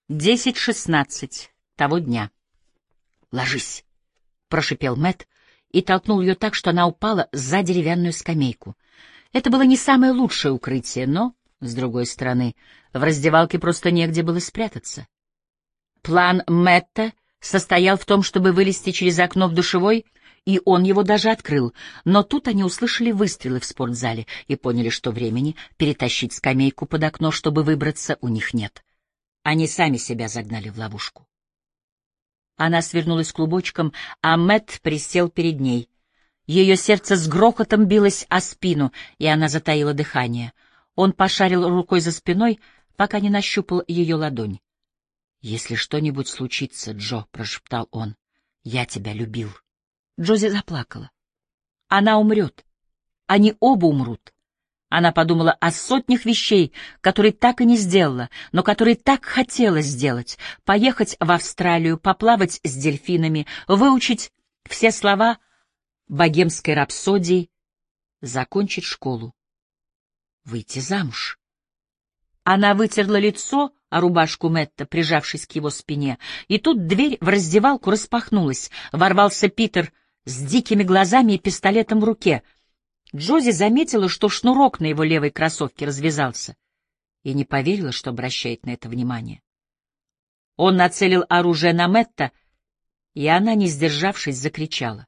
10:16 того дня. «Ложись!» — прошипел Мэтт и толкнул ее так, что она упала за деревянную скамейку. Это было не самое лучшее укрытие, но, с другой стороны, в раздевалке просто негде было спрятаться. План Мэтта состоял в том, чтобы вылезти через окно в душевой, и он его даже открыл, но тут они услышали выстрелы в спортзале и поняли, что времени перетащить скамейку под окно, чтобы выбраться, у них нет. Они сами себя загнали в ловушку. Она свернулась клубочком, а Мэтт присел перед ней. Ее сердце с грохотом билось о спину, и она затаила дыхание. Он пошарил рукой за спиной, пока не нащупал ее ладонь. «Если что-нибудь случится, Джо», — прошептал он, — «я тебя любил». Джози заплакала. Она умрет. Они оба умрут. Она подумала о сотнях вещей, которые так и не сделала, но которые так хотела сделать: поехать в Австралию, поплавать с дельфинами, выучить все слова богемской рапсодии, закончить школу, выйти замуж. Она вытерла лицо о рубашку Мэтта, прижавшись к его спине, и тут дверь в раздевалку распахнулась. Ворвался Питер с дикими глазами и пистолетом в руке. Джози заметила, что шнурок на его левой кроссовке развязался, и не поверила, что обращает на это внимание. Он нацелил оружие на Мэтта, и она, не сдержавшись, закричала.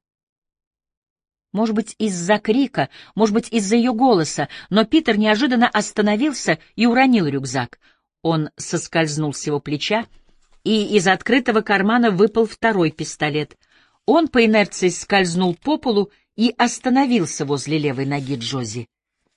Может быть, из-за крика, может быть, из-за ее голоса, но Питер неожиданно остановился и уронил рюкзак. Он соскользнул с его плеча, и из открытого кармана выпал второй пистолет. Он по инерции скользнул по полу и остановился возле левой ноги Джози.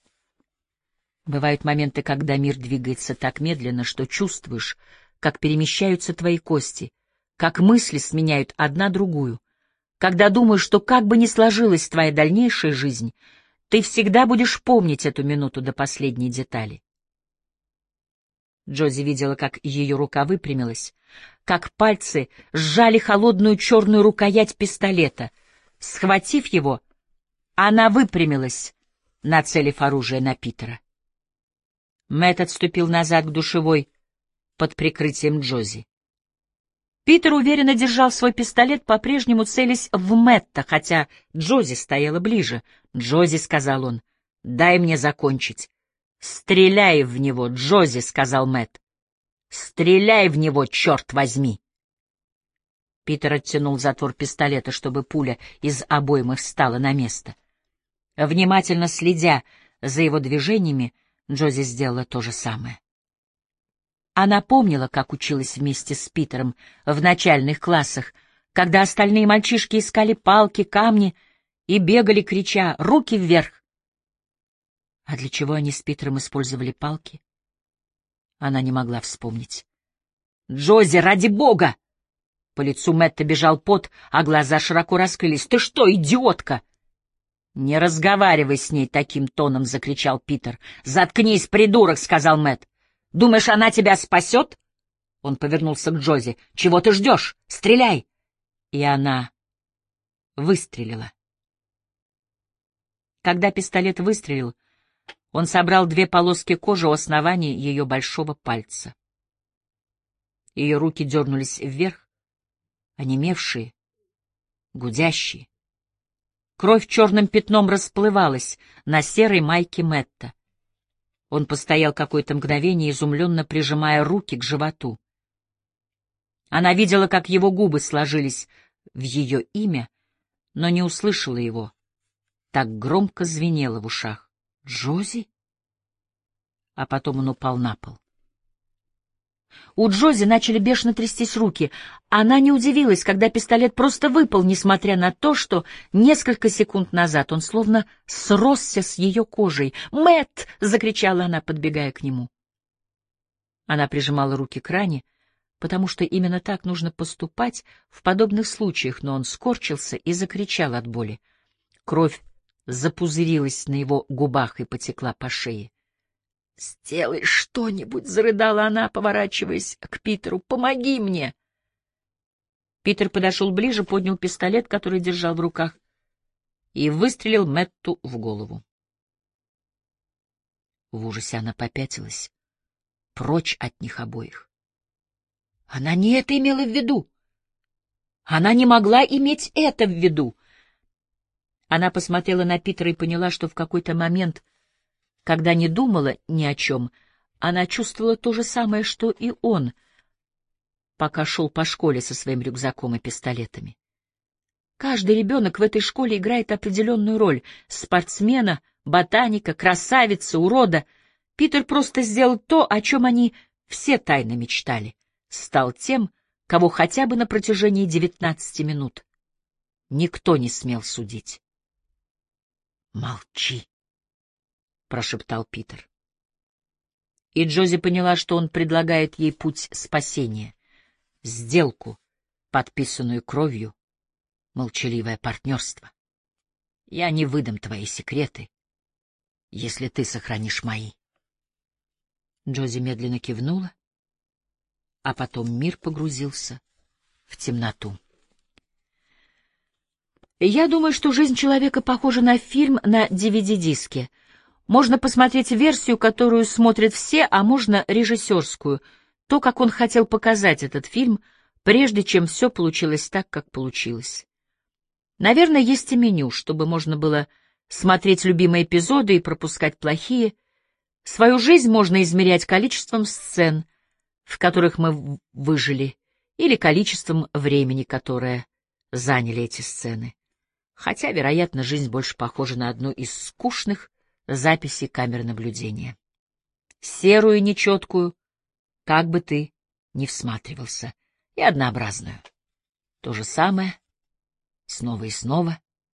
Бывают моменты, когда мир двигается так медленно, что чувствуешь, как перемещаются твои кости, как мысли сменяют одна другую. Когда думаешь, что как бы ни сложилась твоя дальнейшая жизнь, ты всегда будешь помнить эту минуту до последней детали. Джози видела, как ее рука выпрямилась, как пальцы сжали холодную черную рукоять пистолета. Схватив его, она выпрямилась, нацелив оружие на Питера. Мэтт отступил назад к душевой под прикрытием Джози. Питер уверенно держал свой пистолет, по-прежнему целясь в Мэтта, хотя Джози стояла ближе. «Джози», — сказал он, — «дай мне закончить». «Стреляй в него, Джози», — сказал Мэтт. «Стреляй в него, черт возьми!» Питер оттянул затвор пистолета, чтобы пуля из обоймы встала на место. Внимательно следя за его движениями, Джози сделала то же самое. Она помнила, как училась вместе с Питером в начальных классах, когда остальные мальчишки искали палки, камни и бегали, крича «Руки вверх!». А для чего они с Питером использовали палки? Она не могла вспомнить. «Джози, ради бога!» По лицу Мэтта бежал пот, а глаза широко раскрылись. «Ты что, идиотка?» «Не разговаривай с ней таким тоном!» — закричал Питер. «Заткнись, придурок!» — сказал Мэтт. «Думаешь, она тебя спасет?» Он повернулся к Джози. «Чего ты ждешь? Стреляй!» И она выстрелила. Когда пистолет выстрелил, он собрал 2 полоски кожи у основания ее большого пальца. Ее руки дернулись вверх, онемевшие, гудящие. Кровь черным пятном расплывалась на серой майке Мэтта. Он постоял какое-то мгновение, изумленно прижимая руки к животу. Она видела, как его губы сложились в ее имя, но не услышала его. Так громко звенело в ушах. «Джози?» А потом он упал на пол. У Джози начали бешено трястись руки. Она не удивилась, когда пистолет просто выпал, несмотря на то, что несколько секунд назад он словно сросся с ее кожей. «Мэтт!» — закричала она, подбегая к нему. Она прижимала руки к ране, потому что именно так нужно поступать в подобных случаях, но он скорчился и закричал от боли. Кровь запузырилась на его губах и потекла по шее. «Сделай что-нибудь!» — зарыдала она, поворачиваясь к Питеру. «Помоги мне!» Питер подошел ближе, поднял пистолет, который держал в руках, и выстрелил Мэтту в голову. В ужасе она попятилась, прочь от них обоих. Она не это имела в виду. Она не могла иметь это в виду. Она посмотрела на Питера и поняла, что в какой-то момент, когда не думала ни о чем, она чувствовала то же самое, что и он, пока шел по школе со своим рюкзаком и пистолетами. Каждый ребенок в этой школе играет определенную роль — спортсмена, ботаника, красавицы, урода. Питер просто сделал то, о чем они все тайно мечтали. Стал тем, кого хотя бы на протяжении 19 минут никто не смел судить. «Молчи», — прошептал Питер. И Джози поняла, что он предлагает ей путь спасения, сделку, подписанную кровью, молчаливое партнерство. «Я не выдам твои секреты, если ты сохранишь мои». Джози медленно кивнула, а потом мир погрузился в темноту. Я думаю, что жизнь человека похожа на фильм на DVD-диске. Можно посмотреть версию, которую смотрят все, а можно режиссерскую, то, как он хотел показать этот фильм, прежде чем все получилось так, как получилось. Наверное, есть и меню, чтобы можно было смотреть любимые эпизоды и пропускать плохие. Свою жизнь можно измерять количеством сцен, в которых мы выжили, или количеством времени, которое заняли эти сцены. Хотя, вероятно, жизнь больше похожа на одну из скучных записей камер наблюдения. Серую, нечеткую, как бы ты ни всматривался, и однообразную. То же самое, снова и снова,